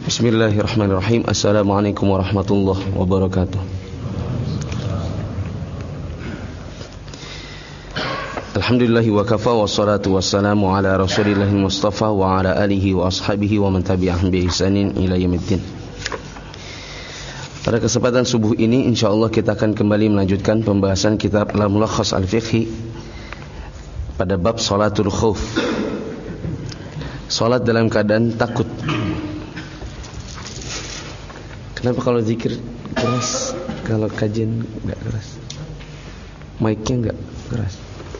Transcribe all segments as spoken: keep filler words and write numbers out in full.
Bismillahirrahmanirrahim. Assalamualaikum warahmatullahi wabarakatuh. Alhamdulillahi wa kafa wa salatu wassalamu ala rasulillahi mustafa wa ala alihi wa ashabihi wa man tabi'ahum bi ihsanin ila yaumiddin. Pada kesempatan subuh ini insyaallah kita akan kembali melanjutkan pembahasan kitab Al-Mulakhas Al-Fiqhi pada bab salatul khauf. Salat dalam keadaan takut. Kenapa kalau zikir keras, kalau kajian enggak keras? Mic-nya enggak keras.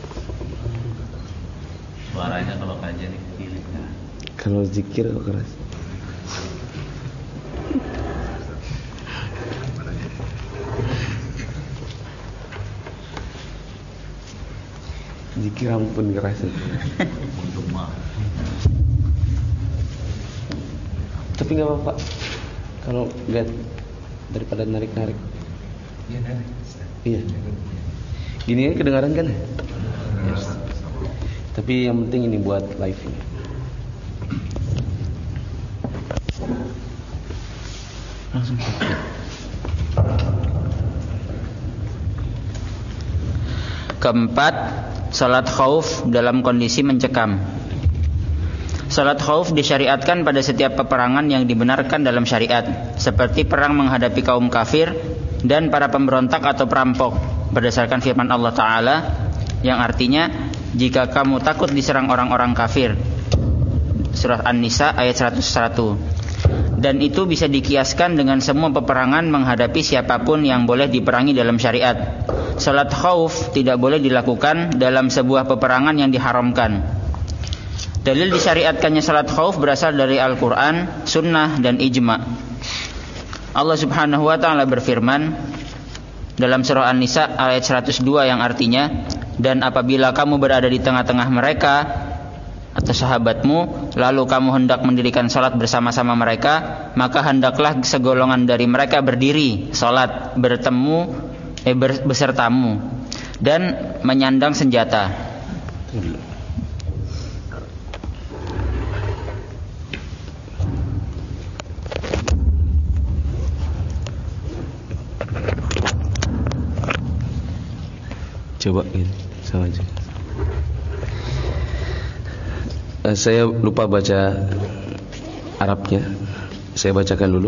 Suaranya kalau kajian kecil. Kalau zikir kok keras. Zikir ampun keras. Untuk maaf. Tapi enggak apa-apa. Kalau lihat daripada narik-narik. Iya, narik. Iya. Gini kan kedengaran kan? Yes. Tapi yang penting ini buat live ini. Langsung. Keempat, salat khauf dalam kondisi mencekam. Salat khauf disyariatkan pada setiap peperangan yang dibenarkan dalam syariat, seperti perang menghadapi kaum kafir dan para pemberontak atau perampok, berdasarkan firman Allah Ta'ala yang artinya, jika kamu takut diserang orang-orang kafir, surah An-Nisa ayat seratus satu. Dan itu bisa dikiaskan dengan semua peperangan menghadapi siapapun yang boleh diperangi dalam syariat. Salat khauf tidak boleh dilakukan dalam sebuah peperangan yang diharamkan. Dalil disyariatkannya salat khauf berasal dari Al-Quran, Sunnah, dan Ijma'. Allah Subhanahu wa Ta'ala berfirman dalam surah An-Nisa ayat seratus dua yang artinya, dan apabila kamu berada di tengah-tengah mereka atau sahabatmu, lalu kamu hendak mendirikan salat bersama-sama mereka, maka hendaklah segolongan dari mereka berdiri salat bertemu eh, besertamu dan menyandang senjata. Coba ini sama aja. Uh, saya lupa baca Arabnya. Saya bacakan dulu.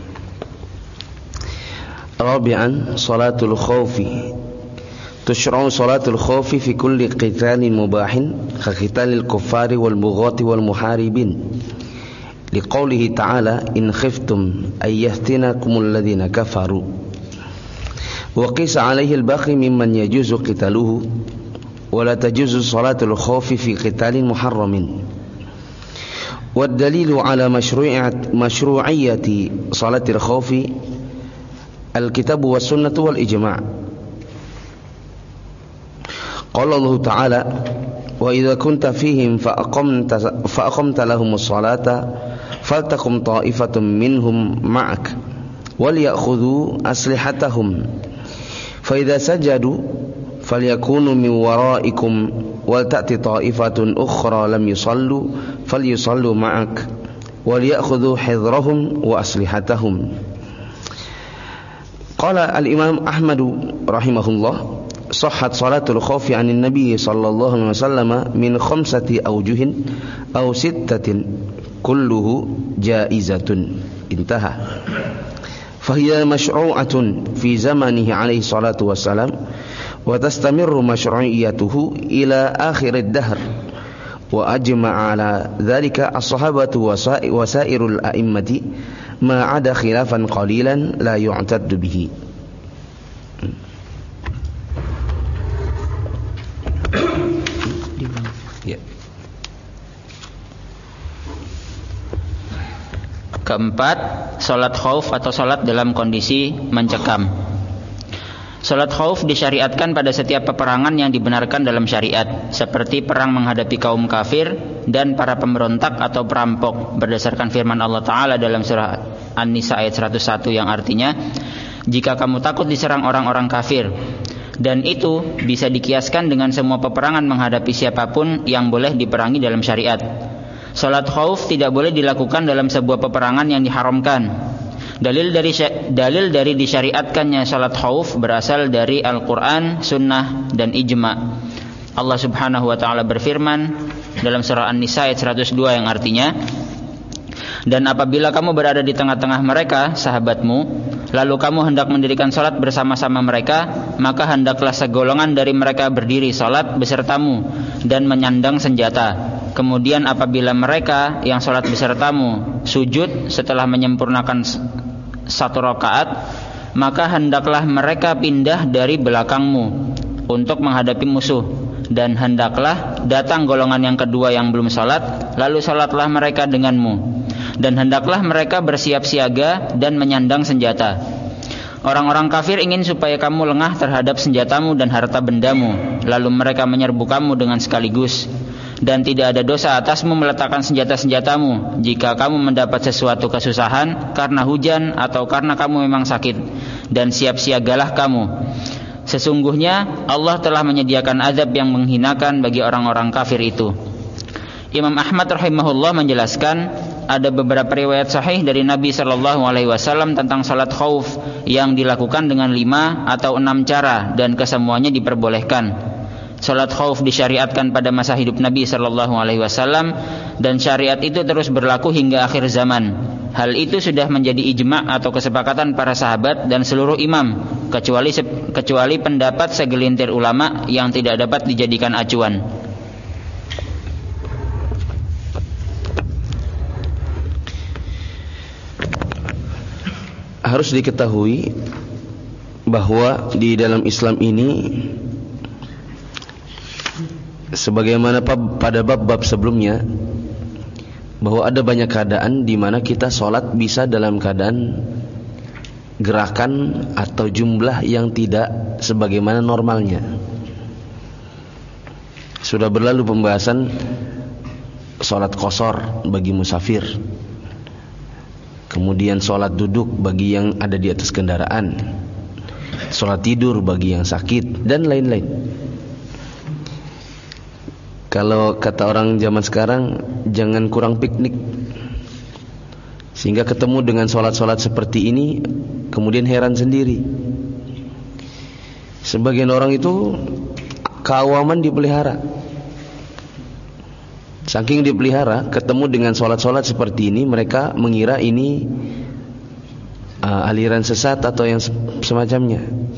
Rabi'an, salatul khawfi. Tushra'u salatul khawfi fi kulli qitalin mubahin ka qitalil kuffari wal bughati wal muharibin. Liqaulihi ta'ala in khiftum ay yaftinakumul ladzina kafaru. وقيس عليه الباقي ممن يجوز قتاله ولا تجوز صلاة الخوف في قتال محرم والدليل على مشروعية مشروعية صلاة الخوف الكتاب والسنة والإجماع قال الله تعالى وإذا كنت فيهم فأقمت, فأقمت لهم الصلاة فلتقم طائفة منهم معك وليأخذوا أسلحتهم فإذا سجدوا فليكونوا من ورائكم ولتأتي طائفة أخرى لم يصلوا فليصلوا معك وليأخذوا حذرهم وأسلحتهم. قال الإمام أحمد رحمه الله صحت صلاة الخوف عن النبي صلى الله عليه وسلم من خمسة أوجه أو ستة كله جائزة. انتهى. فهي مشروعة في زمنه عليه الصلاة والسلام وتستمر مشروعيته إلى آخر الدهر وأجمع على ذلك الصحابة وسائر الأئمة ما عدا خلافا قليلا لا يعتد به. Keempat, salat khauf atau salat dalam kondisi mencekam. Salat khauf disyariatkan pada setiap peperangan yang dibenarkan dalam syariat, seperti perang menghadapi kaum kafir dan para pemberontak atau perampok, berdasarkan firman Allah Ta'ala dalam surah An-Nisa ayat seratus satu yang artinya, jika kamu takut diserang orang-orang kafir. Dan itu bisa dikiaskan dengan semua peperangan menghadapi siapapun yang boleh diperangi dalam syariat. Salat khauf tidak boleh dilakukan dalam sebuah peperangan yang diharamkan. Dalil dari dalil dari disyariatkannya salat khauf berasal dari Al-Qur'an, sunnah dan ijma'. Allah Subhanahu wa taala berfirman dalam surah An-Nisa ayat seratus dua yang artinya, dan apabila kamu berada di tengah-tengah mereka, sahabatmu, lalu kamu hendak mendirikan salat bersama-sama mereka, maka hendaklah segolongan dari mereka berdiri salat besertamu dan menyandang senjata. Kemudian apabila mereka yang salat besertamu sujud setelah menyempurnakan satu rakaat, maka hendaklah mereka pindah dari belakangmu untuk menghadapi musuh, dan hendaklah datang golongan yang kedua yang belum salat, lalu salatlah mereka denganmu. Dan hendaklah mereka bersiap siaga dan menyandang senjata. Orang-orang kafir ingin supaya kamu lengah terhadap senjatamu dan harta bendamu, lalu mereka menyerbu kamu dengan sekaligus. Dan tidak ada dosa atasmu meletakkan senjata-senjatamu jika kamu mendapat sesuatu kesusahan karena hujan atau karena kamu memang sakit. Dan siap siagalah kamu. Sesungguhnya Allah telah menyediakan azab yang menghinakan bagi orang-orang kafir itu. Imam Ahmad rahimahullah menjelaskan, ada beberapa riwayat sahih dari Nabi sallallahu alaihi wasallam tentang salat khauf yang dilakukan dengan lima atau enam cara dan kesemuanya diperbolehkan. Salat khauf disyariatkan pada masa hidup Nabi sallallahu alaihi wasallam dan syariat itu terus berlaku hingga akhir zaman. Hal itu sudah menjadi ijma' atau kesepakatan para sahabat dan seluruh imam, kecuali kecuali pendapat segelintir ulama yang tidak dapat dijadikan acuan. Harus diketahui bahwa di dalam Islam ini, sebagaimana pada bab-bab sebelumnya, bahwa ada banyak keadaan di mana kita sholat bisa dalam keadaan gerakan atau jumlah yang tidak sebagaimana normalnya. Sudah berlalu pembahasan sholat qashar bagi musafir, kemudian sholat duduk bagi yang ada di atas kendaraan, sholat tidur bagi yang sakit, dan lain-lain. Kalau kata orang zaman sekarang, jangan kurang piknik. Sehingga ketemu dengan sholat-sholat seperti ini, kemudian heran sendiri. Sebagian orang itu keawaman dipelihara. Saking dipelihara, ketemu dengan sholat-sholat seperti ini, mereka mengira ini uh, aliran sesat atau yang semacamnya.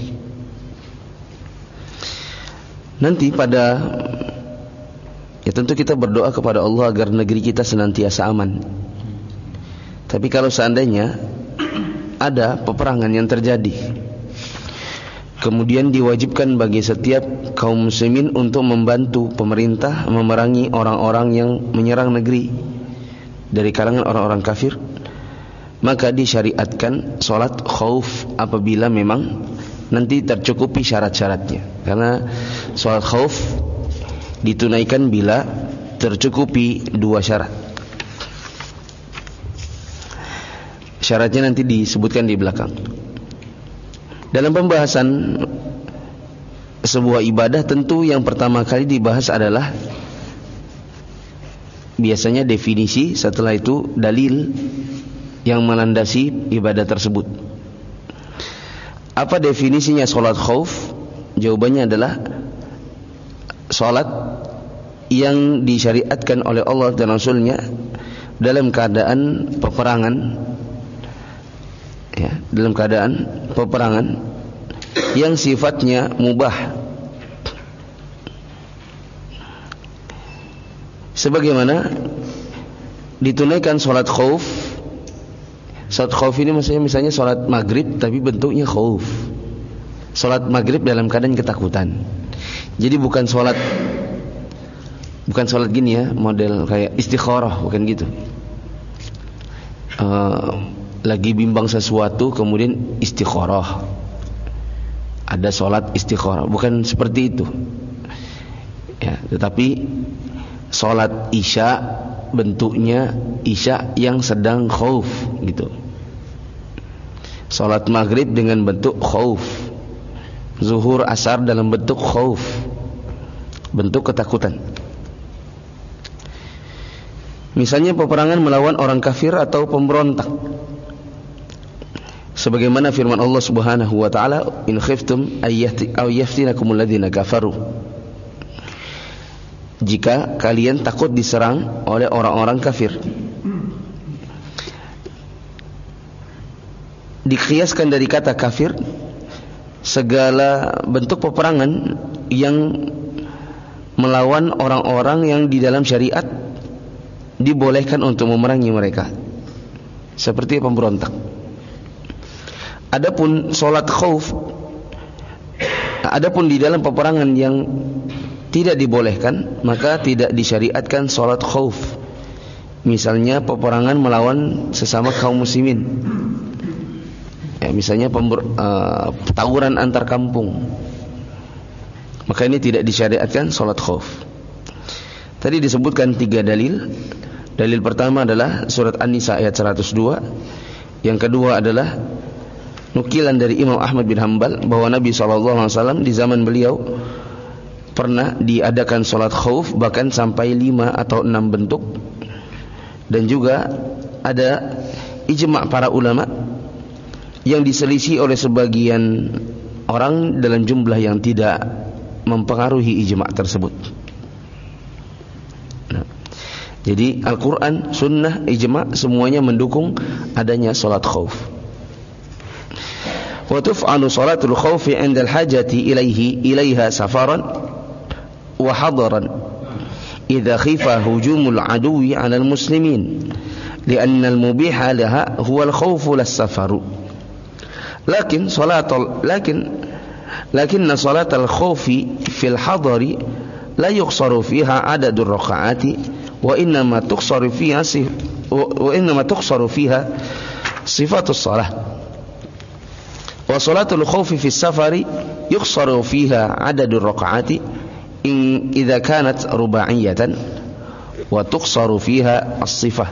Nanti pada, ya tentu kita berdoa kepada Allah agar negeri kita senantiasa aman. Tapi kalau seandainya ada peperangan yang terjadi, kemudian diwajibkan bagi setiap kaum muslimin untuk membantu pemerintah memerangi orang-orang yang menyerang negeri dari kalangan orang-orang kafir, maka disyariatkan sholat khauf apabila memang nanti tercukupi syarat-syaratnya. Karena sholat khauf ditunaikan bila tercukupi dua syarat. Syaratnya nanti disebutkan di belakang. Dalam pembahasan sebuah ibadah, tentu yang pertama kali dibahas adalah biasanya definisi, setelah itu dalil yang melandasi ibadah tersebut. Apa definisinya sholat khauf? Jawabannya adalah sholat yang disyariatkan oleh Allah dan Rasulnya dalam keadaan peperangan, ya, dalam keadaan peperangan yang sifatnya mubah, sebagaimana ditunaikan sholat khauf. Sholat khauf ini maksudnya misalnya sholat maghrib tapi bentuknya khauf. Sholat maghrib dalam keadaan ketakutan. Jadi bukan sholat bukan sholat gini ya, model kayak istikharah, bukan gitu. Uh, lagi bimbang sesuatu kemudian istikharah, ada sholat istikharah, bukan seperti itu ya. Tetapi sholat isya bentuknya isya yang sedang khauf gitu. Sholat maghrib dengan bentuk khauf, zuhur asar dalam bentuk khauf, bentuk ketakutan. Misalnya peperangan melawan orang kafir atau pemberontak. Sebagaimana firman Allah Subhanahu wa taala, "In khiftum ayyati aw yaftinakumul ladzina kafaru." Jika kalian takut diserang oleh orang-orang kafir. Dikiaskan dari kata kafir segala bentuk peperangan yang melawan orang-orang yang di dalam syariat dibolehkan untuk memerangi mereka, seperti pemberontak. Adapun salat khauf, adapun di dalam peperangan yang tidak dibolehkan, maka tidak disyariatkan salat khauf. Misalnya peperangan melawan sesama kaum muslimin, ya, misalnya pember, uh, tawuran antar kampung, maka ini tidak disyariatkan salat khauf. Tadi disebutkan tiga dalil. Dalil pertama adalah surat An-Nisa ayat seratus dua. Yang kedua adalah nukilan dari Imam Ahmad bin Hanbal bahwa Nabi shallallahu alaihi wasallam di zaman beliau pernah diadakan salat khauf, bahkan sampai lima atau enam bentuk. Dan juga ada ijma' para ulama yang diselisih oleh sebagian orang dalam jumlah yang tidak mempengaruhi ijma' tersebut. Nah, jadi Al-Quran, Sunnah, ijma' semuanya mendukung adanya salat khauf. Wa tuf'alu salatul khaufi 'inda al-hajati ilaihi ilaiha safaran wa hadaran idza khifa hujumul aduwi 'ala al-muslimin li'anna al-mubiha laha huwa al-khaufu las-safaru. Lakin salatul lakin lakinna salatal khaufi fil hadari la yuqsaru fiha adadur raka'ati wa innama tuqsaru fiha wa innama tuqsaru fiha sifatus salah. Wa salatul khaufi fis safari yuqsaru fiha adadur raka'ati in idza kanat ruba'iyatan wa tuqsaru fiha as-sifah.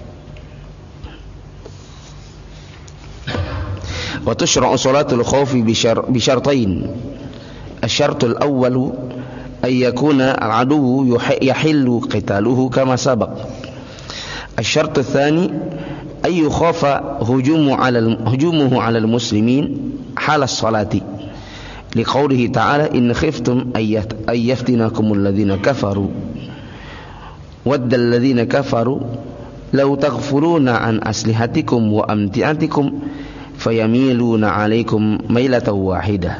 Wa tushra'u salatul khaufi bi syartain. Asy-syartul awwalu ay yakuna al-'aduwwu yahillu qitaluhu kama sabaq. Asy-syartu tsani ay yukhafa hujumu 'ala hujumuhu 'ala al-muslimin hala as-salati. Liqaulihi ta'ala in khiftum ay yaftinakumul ladzina kafaru wadda alladzina kafaru law taghfuruna an aslihatikum wa amti'atikum fayamiluna 'alaikum mailatan wahidah.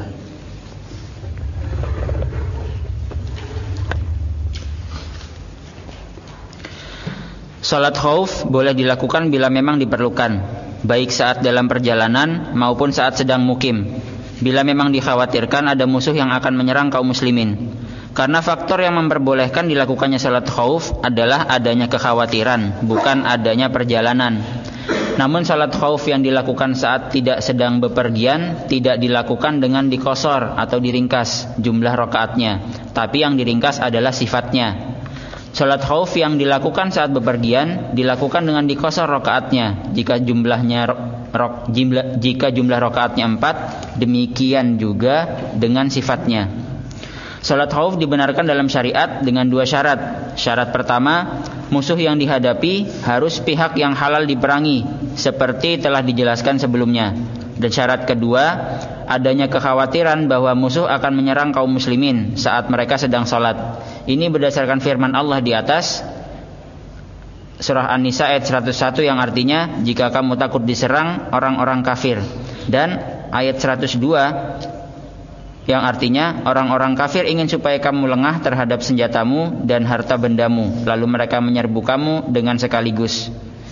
Salat khauf boleh dilakukan bila memang diperlukan, baik saat dalam perjalanan maupun saat sedang mukim, bila memang dikhawatirkan ada musuh yang akan menyerang kaum muslimin. Karena faktor yang memperbolehkan dilakukannya salat khauf adalah adanya kekhawatiran, bukan adanya perjalanan. Namun salat khauf yang dilakukan saat tidak sedang bepergian tidak dilakukan dengan dikosor atau diringkas jumlah rakaatnya, tapi yang diringkas adalah sifatnya. Salat khauf yang dilakukan saat bepergian dilakukan dengan dikosor rakaatnya. Jika jumlahnya rok, jumlah, jika jumlah rakaatnya empat, demikian juga dengan sifatnya. Salat khauf dibenarkan dalam syariat dengan dua syarat. Syarat pertama, musuh yang dihadapi harus pihak yang halal diperangi, seperti telah dijelaskan sebelumnya. Dan syarat kedua, adanya kekhawatiran bahwa musuh akan menyerang kaum muslimin saat mereka sedang salat. Ini berdasarkan firman Allah di atas, surah An-Nisa ayat seratus satu, yang artinya jika kamu takut diserang orang-orang kafir, dan ayat seratus dua yang artinya orang-orang kafir ingin supaya kamu lengah terhadap senjatamu dan harta bendamu, lalu mereka menyerbu kamu dengan sekaligus.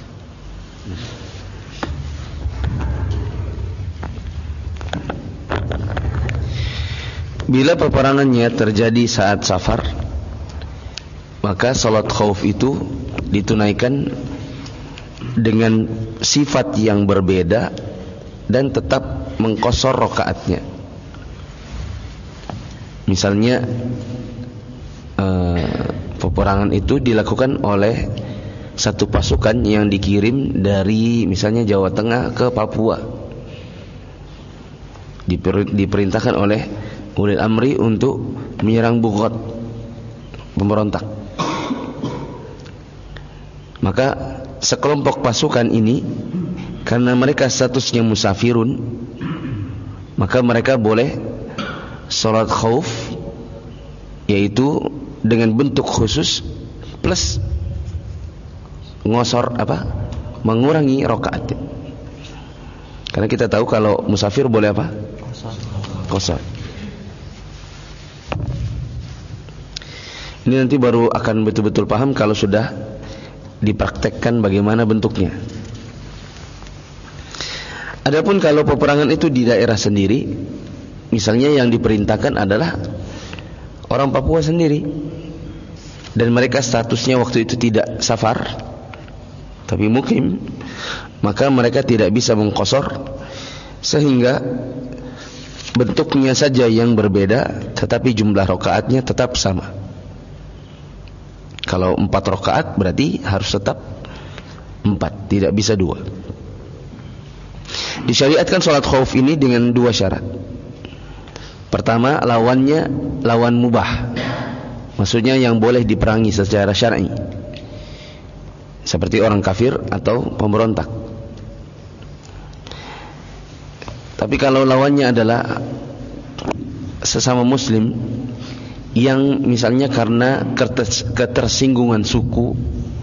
Bila peperangannya terjadi saat safar, maka salat khauf itu ditunaikan dengan sifat yang berbeda dan tetap mengqashar rakaatnya. Misalnya eh, peperangan itu dilakukan oleh satu pasukan yang dikirim dari misalnya Jawa Tengah ke Papua, Diper, diperintahkan oleh ulil amri untuk menyerang Bughat, pemberontak. Maka sekelompok pasukan ini karena mereka statusnya musafirun, maka mereka boleh salat khauf, yaitu dengan bentuk khusus plus ngosor apa? mengurangi rakaat. Karena kita tahu kalau musafir boleh apa? Qasar. Ini nanti baru akan betul-betul paham kalau sudah dipraktekkan bagaimana bentuknya. Adapun kalau peperangan itu di daerah sendiri, misalnya yang diperintahkan adalah orang Papua sendiri, dan mereka statusnya waktu itu tidak safar tapi mukim, maka mereka tidak bisa mengqasar, sehingga bentuknya saja yang berbeda tetapi jumlah rakaatnya tetap sama. Kalau empat rakaat berarti harus tetap empat, tidak bisa dua. Disyariatkan sholat khauf ini dengan dua syarat. Pertama, lawannya lawan mubah, maksudnya yang boleh diperangi secara syar'i, seperti orang kafir atau pemberontak. Tapi kalau lawannya adalah sesama muslim yang misalnya karena ketersinggungan suku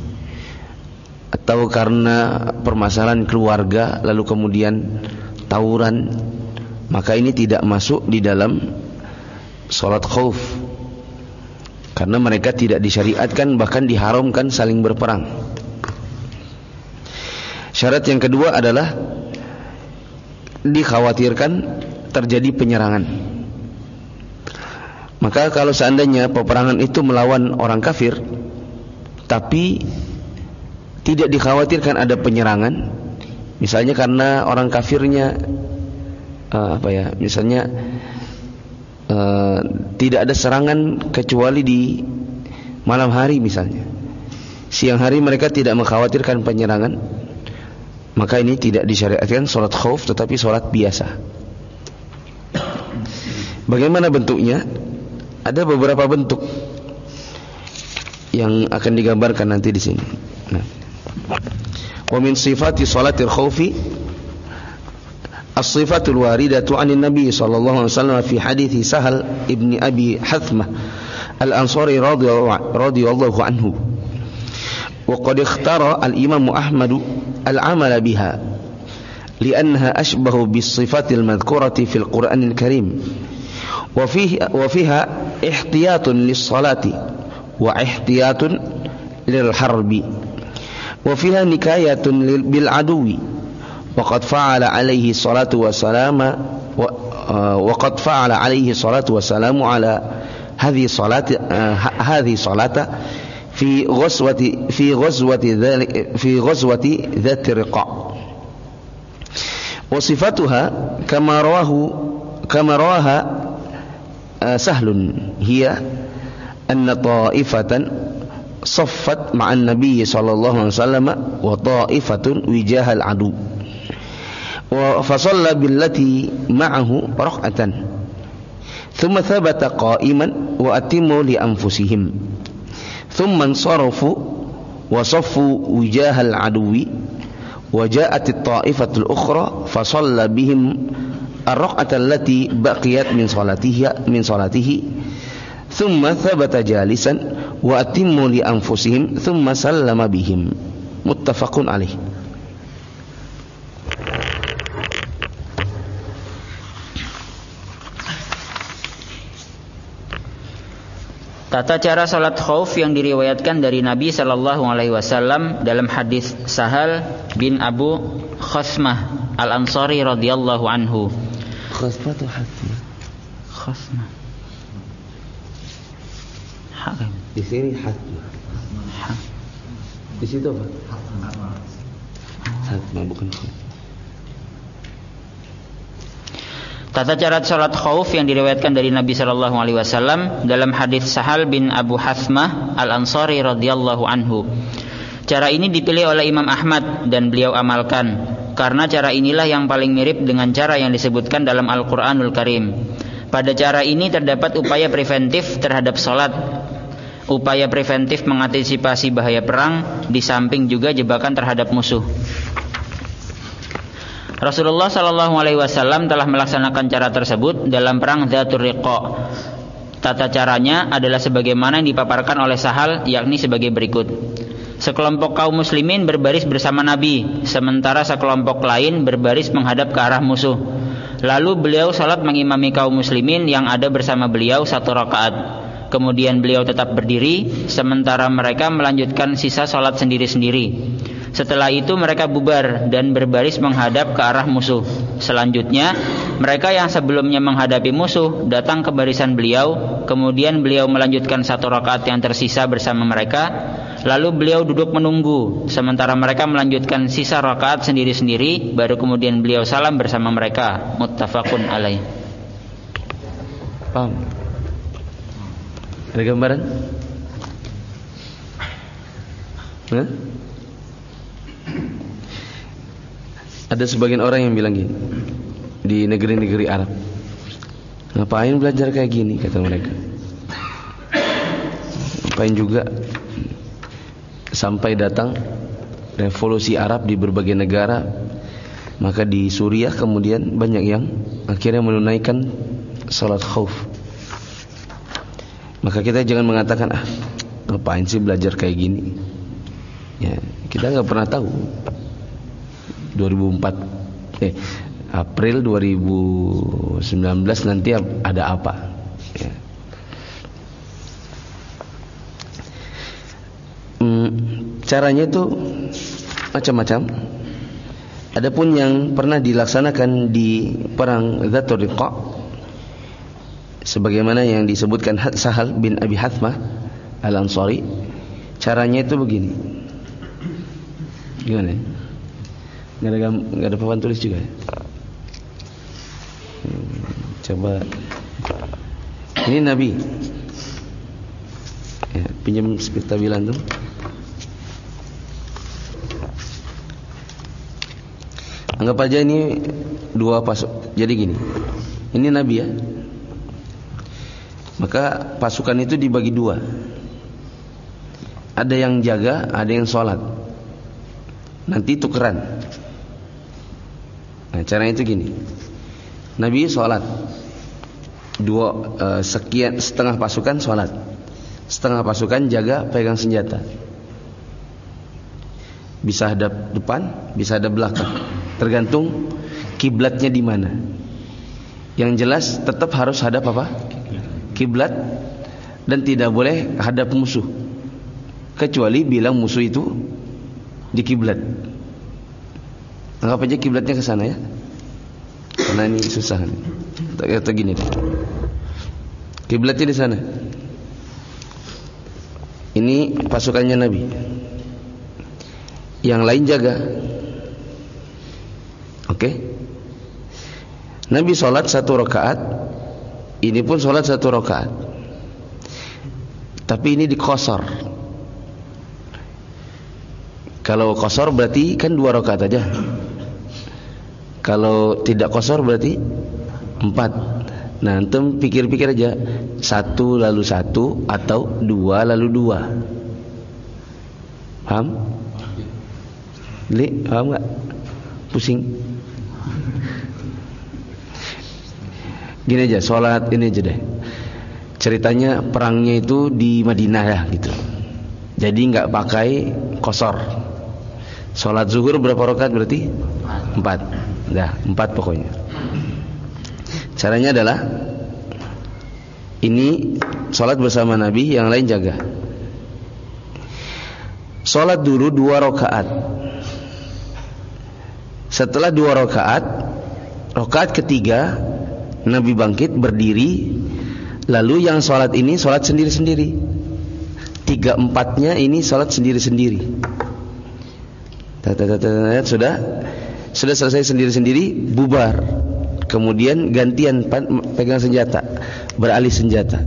atau karena permasalahan keluarga lalu kemudian tawuran, maka ini tidak masuk di dalam sholat khauf, karena mereka tidak disyariatkan, bahkan diharamkan saling berperang. Syarat yang kedua adalah dikhawatirkan terjadi penyerangan. Maka kalau seandainya peperangan itu melawan orang kafir tapi tidak dikhawatirkan ada penyerangan, misalnya karena orang kafirnya uh, apa ya, misalnya uh, tidak ada serangan kecuali di malam hari misalnya, siang hari mereka tidak mengkhawatirkan penyerangan, maka ini tidak disyariatkan sholat khauf tetapi sholat biasa. Bagaimana bentuknya? Ada beberapa bentuk yang akan digambarkan nanti di sini. Nah, wa min sifati salatil khaufi as-sifatul waridatu 'anil nabi sallallahu alaihi wasallam fi hadithi Sahal ibni Abi Hathmah al-Ansari radhiyallahu anhu. Wa qad ikhtara al-Imam Ahmad al-'amal biha li'annaha ashbahu bis-sifatil madhkurati fil Qur'anil Karim. وفيه وفيها احتياط للصلاة واحتياط للحرب وفيها نكاية بالعدو وقد فعل عليه الصلاة والسلام وقد فعل عليه الصلاة والسلام على هذه الصلاة هذه الصلاة في غزوة في غزوة في غزوة ذات الرقاع. وصفتها كما رواه كما رواها سهل هي أن طائفة صفت مع النبي صلى الله عليه وسلم وطائفة وجاه العدو فصلى بالتي معه ركعة ثم ثبت قائما وأتموا لأنفسهم ثم انصرفوا وصفوا وجاه العدو وجاءت الطائفة الأخرى فصلى بهم الركعة التي بقيت من صلاته من صلاته ثم ثبت جالسا وأتموا لأنفسهم ثم سلم بهم. متفق عليه. Tata cara salat khauf yang diriwayatkan dari Nabi sallallahu alaihi wasallam dalam hadis Sahal bin Abu Khasmah Al-Ansari radhiyallahu anhu. Khasmah atau Hasmah? Khasmah. Hakim. Di sini Hasmah. Ha. Di situ apa? Hasmah bukan Khasmah. Tata cara salat khauf yang diriwayatkan dari Nabi sallallahu alaihi wasallam dalam hadis Sahal bin Abu Hasmah Al-Ansari radhiyallahu anhu. Cara ini dipilih oleh Imam Ahmad dan beliau amalkan karena cara inilah yang paling mirip dengan cara yang disebutkan dalam Al-Qur'anul Karim. Pada cara ini terdapat upaya preventif terhadap salat. upaya preventif mengantisipasi bahaya perang, di samping juga jebakan terhadap musuh. Rasulullah Shallallahu Alaihi Wasallam telah melaksanakan cara tersebut dalam perang Dzatur Riqa. Tata caranya adalah sebagaimana yang dipaparkan oleh Sahal, yakni sebagai berikut. Sekelompok kaum muslimin berbaris bersama Nabi, sementara sekelompok lain berbaris menghadap ke arah musuh. Lalu beliau salat mengimami kaum muslimin yang ada bersama beliau satu rakaat. Kemudian beliau tetap berdiri, sementara mereka melanjutkan sisa salat sendiri-sendiri. Setelah itu mereka bubar dan berbaris menghadap ke arah musuh. Selanjutnya mereka yang sebelumnya menghadapi musuh datang ke barisan beliau. Kemudian beliau melanjutkan satu rakaat yang tersisa bersama mereka. Lalu beliau duduk menunggu, sementara mereka melanjutkan sisa rakaat sendiri-sendiri. Baru kemudian beliau salam bersama mereka. Muttafaqun alaih. Paham? Ada gambaran? Hah? Ada sebagian orang yang bilang gini, di negeri-negeri Arab, ngapain belajar kayak gini, kata mereka. Ngapain juga, sampai datang revolusi Arab di berbagai negara. Maka di Suriah kemudian banyak yang akhirnya menunaikan salat khauf. Maka kita jangan mengatakan, ah ngapain sih belajar kayak gini. Ya, kita nggak pernah tahu dua ribu empat eh April dua ribu sembilan belas nanti ada apa ya. hmm, Caranya itu macam-macam. Adapun yang pernah dilaksanakan di perang Dzatur Riqa, sebagaimana yang disebutkan Sahal bin Abi Hathmah Al-Ansari, caranya itu begini. Gimana ya? Nggak ada, nggak ada papan tulis juga ya? Hmm, coba. Ini Nabi ya, pinjam stabilan tuh. Anggap aja ini dua pasuk. Jadi gini, ini Nabi ya. Maka pasukan itu dibagi dua. Ada yang jaga, ada yang sholat. Nanti tukeran. Nah, caranya itu gini. Nabi sholat, dua uh, sekian setengah pasukan sholat, setengah pasukan jaga pegang senjata. Bisa hadap depan, bisa hadap belakang, tergantung kiblatnya di mana. Yang jelas tetap harus hadap apa? Kiblat, dan tidak boleh hadap musuh, kecuali bilang musuh itu di kiblat. Anggap aja kiblatnya ke sana ya. Karena ini susah nih. Kata gini deh. Kiblatnya di sana. Ini pasukannya Nabi. Yang lain jaga. Oke. Nabi sholat satu rakaat. Ini pun sholat satu rakaat. Tapi ini dikosor. Kalau kosor berarti kan dua rakaat aja. Kalau tidak kosor berarti empat. Nah, antum pikir-pikir aja, satu lalu satu atau dua lalu dua. Paham? Li, paham nggak? Pusing. Gini aja, sholat ini aja deh. Ceritanya perangnya itu di Madinah ya gitu. Jadi nggak pakai kosor. Sholat zuhur berapa rakaat berarti? Empat. Dah, empat pokoknya. Caranya adalah ini sholat bersama Nabi, yang lain jaga. Sholat dulu dua rakaat. Setelah dua rakaat, rakaat ketiga Nabi bangkit berdiri. Lalu yang sholat ini sholat sendiri-sendiri. Tiga empatnya ini sholat sendiri-sendiri. Sudah Sudah selesai sendiri-sendiri, bubar. Kemudian gantian pegang senjata, beralih senjata.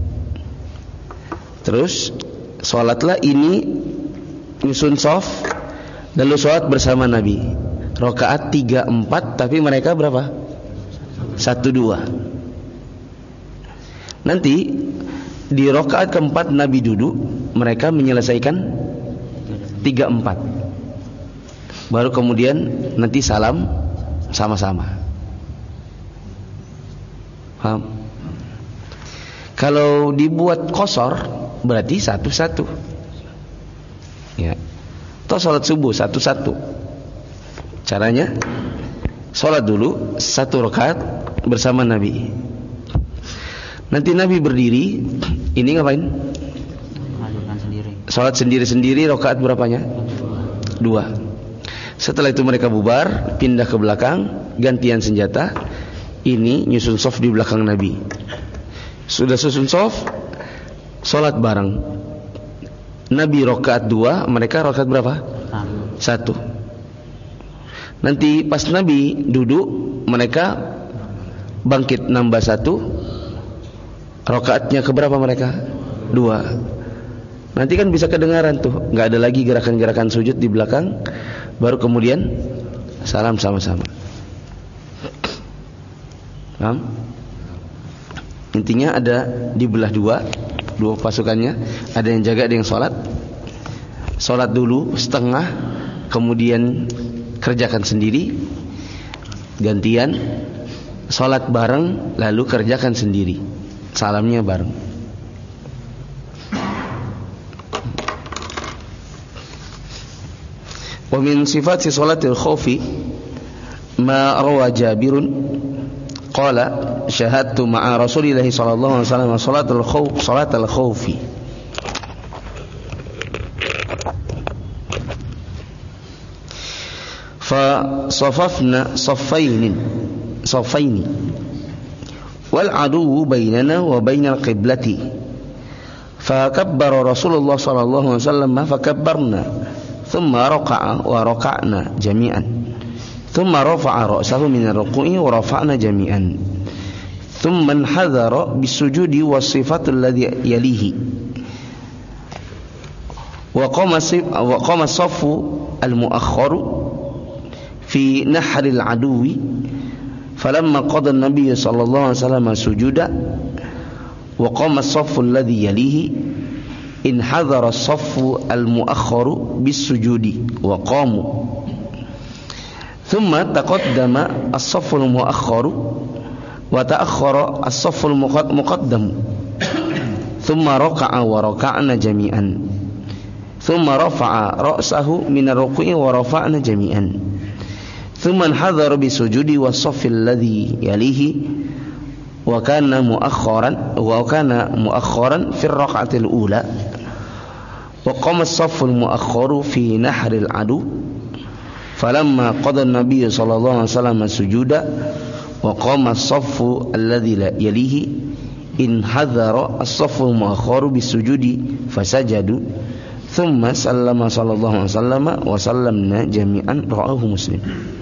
Terus sholatlah ini nyusun shaf, lalu sholat bersama Nabi. Rakaat tiga empat, tapi mereka berapa? Satu dua. Nanti Di rakaat keempat Nabi duduk, mereka menyelesaikan tiga empat. Baru kemudian nanti salam sama-sama. Paham? Kalau dibuat qashar berarti satu-satu. Ya. Atau salat subuh satu-satu. Caranya salat dulu satu rakaat bersama Nabi. Nanti Nabi berdiri, ini ngapain? Mengajukan sendiri. Salat sendiri-sendiri rakaat berapanya? Dua. Setelah itu mereka bubar, pindah ke belakang, gantian senjata. Ini nyusun shaf di belakang Nabi. Sudah susun shaf, salat bareng. Nabi rakaat dua, mereka rakaat berapa? Satu. Nanti pas Nabi duduk, mereka bangkit nambah satu. Rakaatnya keberapa mereka? Dua. Nanti kan bisa kedengaran tuh, nggak ada lagi gerakan-gerakan sujud di belakang. Baru kemudian salam sama-sama. Paham? Intinya ada dibelah dua, dua pasukannya. Ada yang jaga, ada yang sholat. Sholat dulu setengah, kemudian kerjakan sendiri. Gantian sholat bareng, lalu kerjakan sendiri. Salamnya bareng. Wa min sifati salatil khawfi ma rawa Jabirun qala syahadtu ma'a Rasulillah sallallahu alaihi wasallam salatul khawf salatul khawfi. Fa safafna saffaini saffaini wal aduwwu bainana wa bainal qiblati fakabbara Rasulullah sallallahu alaihi wasallam fakabbarna thumma raka'a wa raka'na jami'an thumma rafa'a ra'sahu min ar-ruku'i wa rafa'na jami'an thumma hadhara bis-sujudi was-sifatu alladhi yalihi wa qama wa qama as-saffu al-mu'akhkharu fi nahri al-aduwwi falamma qada an-nabiy sallallahu alaihi wasallam sujuda wa qama as-saffu alladhi yalihi in hadhara as-saffu al-mu'akhkharu bis-sujudi wa qamu thumma taqaddama as-saffu al-mu'akhkharu wa ta'akhkhara as-saffu al-muqaddam thumma raka'a wa raka'na jami'an thumma rafa'a ra'sahu min ar-ruku'i wa rafa'na jami'an thumma hadhara bis-sujudi was-saffi alladhi yalihi wa kana mu'akhkharan wa kana mu'akhkharan fi ar-rak'ati al-ula wa qama as-saffu al-mu'akhkharu fi nahri al-adu falamma qada an-nabiy sallallahu alaihi wasallam sujuda wa qama as-saffu alladhi yalihi in hadhara as-saffu al-mu'akhkharu bis-sujudi fasajadu thumma sallama sallallahu alaihi wasallam wa sallamna jami'an rawahu Muslim.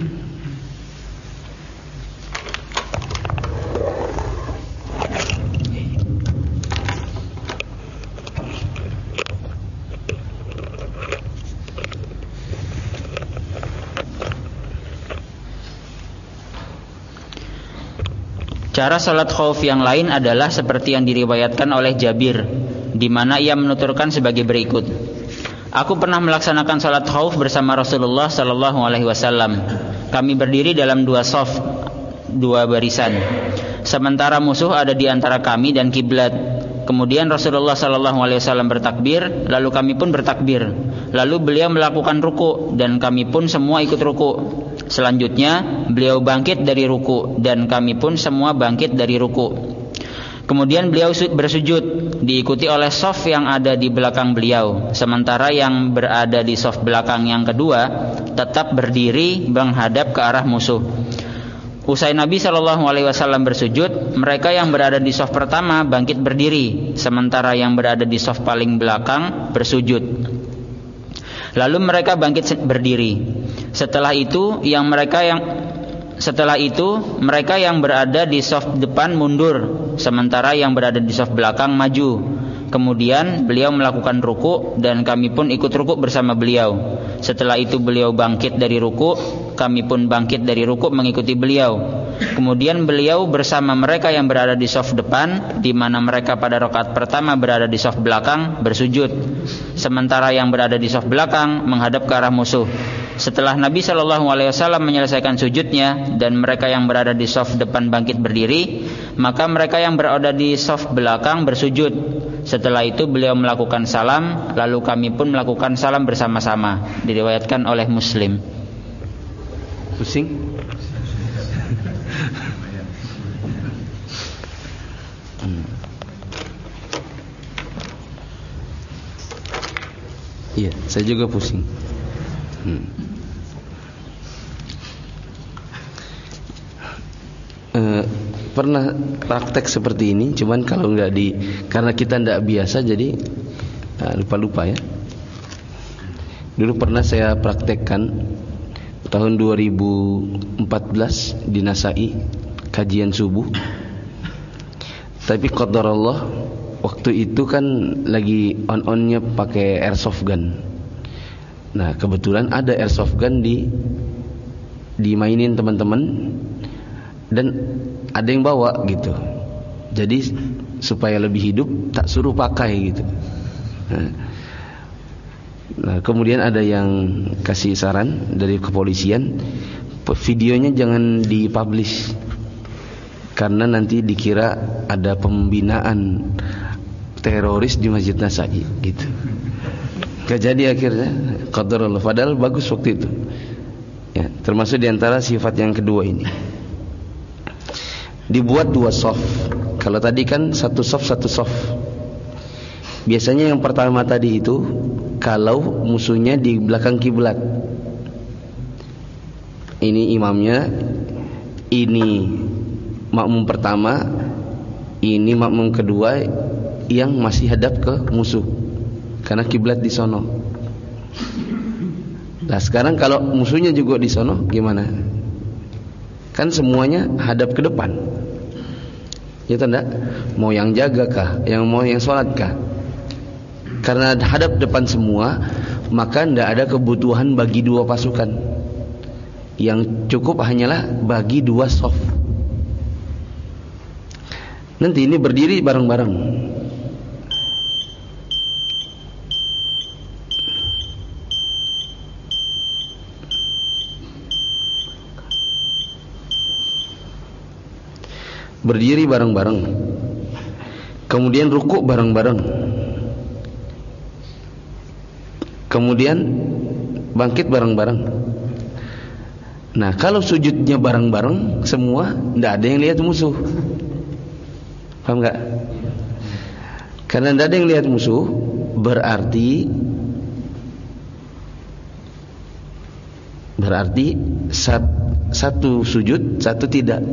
Cara salat khauf yang lain adalah seperti yang diriwayatkan oleh Jabir, di mana ia menuturkan sebagai berikut. Aku pernah melaksanakan salat khauf bersama Rasulullah sallallahu alaihi wasallam. Kami berdiri dalam dua shaf, dua barisan. Sementara musuh ada di antara kami dan kiblat. Kemudian Rasulullah sallallahu alaihi wasallam bertakbir, lalu kami pun bertakbir. Lalu beliau melakukan ruku dan kami pun semua ikut ruku. Selanjutnya beliau bangkit dari ruku dan kami pun semua bangkit dari ruku. Kemudian beliau bersujud diikuti oleh shaf yang ada di belakang beliau, sementara yang berada di shaf belakang yang kedua tetap berdiri menghadap ke arah musuh. Usai Nabi shallallahu alaihi wasallam bersujud, mereka yang berada di shaf pertama bangkit berdiri, sementara yang berada di shaf paling belakang bersujud. Lalu mereka bangkit berdiri. Setelah itu yang mereka yang setelah itu mereka yang berada di shaf depan mundur, sementara yang berada di shaf belakang maju. Kemudian beliau melakukan ruku dan kami pun ikut ruku bersama beliau. Setelah itu beliau bangkit dari ruku, kami pun bangkit dari ruku mengikuti beliau. Kemudian beliau bersama mereka yang berada di saf depan, di mana mereka pada rakaat pertama berada di saf belakang, bersujud. Sementara yang berada di saf belakang menghadap ke arah musuh. Setelah Nabi shallallahu alaihi wasallam menyelesaikan sujudnya dan mereka yang berada di saf depan bangkit berdiri, maka mereka yang berada di saf belakang bersujud. Setelah itu beliau melakukan salam, lalu kami pun melakukan salam bersama-sama. Diriwayatkan oleh Muslim. Pusing? hmm. Iya, saya juga pusing. Hmm. Uh, pernah praktek seperti ini, cuman kalau nggak di, karena kita nggak biasa jadi uh, lupa-lupa ya. Dulu pernah saya praktekkan tahun dua ribu empat belas di Nasai, kajian subuh. Tapi qadarullah waktu itu kan lagi on-onnya pakai airsoft gun. Nah kebetulan ada airsoft gun di dimainin teman-teman dan ada yang bawa gitu. Jadi supaya lebih hidup tak suruh pakai gitu. Nah, nah kemudian ada yang kasih saran dari kepolisian, videonya jangan dipublish karena nanti dikira ada pembinaan teroris di Masjid Nasai gitu. Gak jadi akhirnya, qadarullah. Padahal bagus waktu itu. Ya, termasuk diantara sifat yang kedua ini. Dibuat dua soft. Kalau tadi kan satu soft satu soft. Biasanya yang pertama tadi itu kalau musuhnya di belakang kiblat. Ini imamnya, ini makmum pertama, ini makmum kedua yang masih hadap ke musuh. Karena kiblat di sono. Nah sekarang kalau musuhnya juga di sono gimana? Kan semuanya hadap ke depan. Ya tanda, mau yang jaga kah, yang mau yang sholat kah? Karena hadap depan semua, maka tidak ada kebutuhan bagi dua pasukan. Yang cukup hanyalah bagi dua soft. Nanti ini berdiri bareng-bareng. Berdiri bareng-bareng. Kemudian rukuk bareng-bareng. Kemudian bangkit bareng-bareng. Nah, kalau sujudnya bareng-bareng semua, tidak ada yang lihat musuh. Paham enggak? Karena tidak ada yang lihat musuh, berarti berarti sat, satu sujud, satu tidak.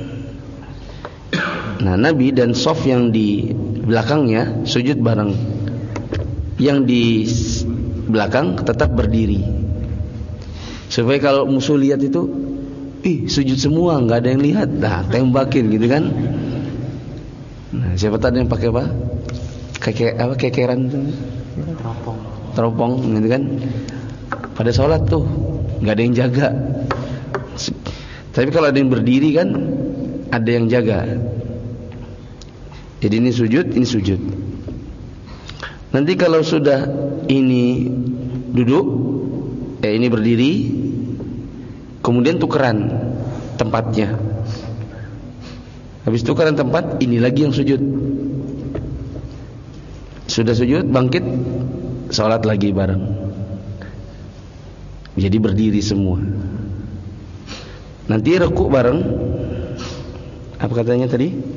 Nah, Nabi dan sof yang di belakangnya sujud bareng. Yang di belakang tetap berdiri. Supaya kalau musuh lihat itu, ih sujud semua, nggak ada yang lihat. Nah, tembakin gitu kan. Nah, siapa tadi yang pakai apa? Keke apa kekeran itu? Teropong. Teropong gitu kan. Pada sholat tuh nggak ada yang jaga. Tapi kalau ada yang berdiri kan ada yang jaga. Jadi ini sujud, ini sujud. Nanti kalau sudah ini duduk, eh ini berdiri, kemudian tukeran tempatnya. Habis tukeran tempat, ini lagi yang sujud. Sudah sujud, bangkit, sholat lagi bareng. Jadi berdiri semua. Nanti rukuk bareng. Apa katanya tadi?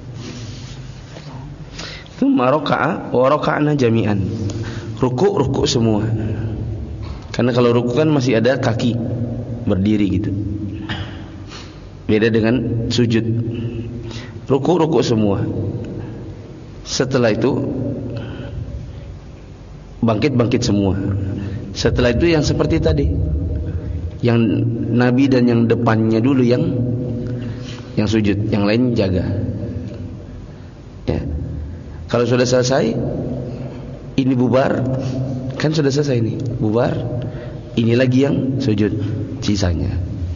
Tsumma raka'a wa raka'na jami'an. Rukuk rukuk semua. Karena kalau rukuk kan masih ada kaki berdiri gitu. Beda dengan sujud. Rukuk rukuk semua. Setelah itu bangkit bangkit semua. Setelah itu yang seperti tadi, yang Nabi dan yang depannya dulu yang yang sujud, yang lain jaga. Ya. Kalau sudah selesai, ini bubar, kan sudah selesai ini, bubar. Ini lagi yang sujud sisanya.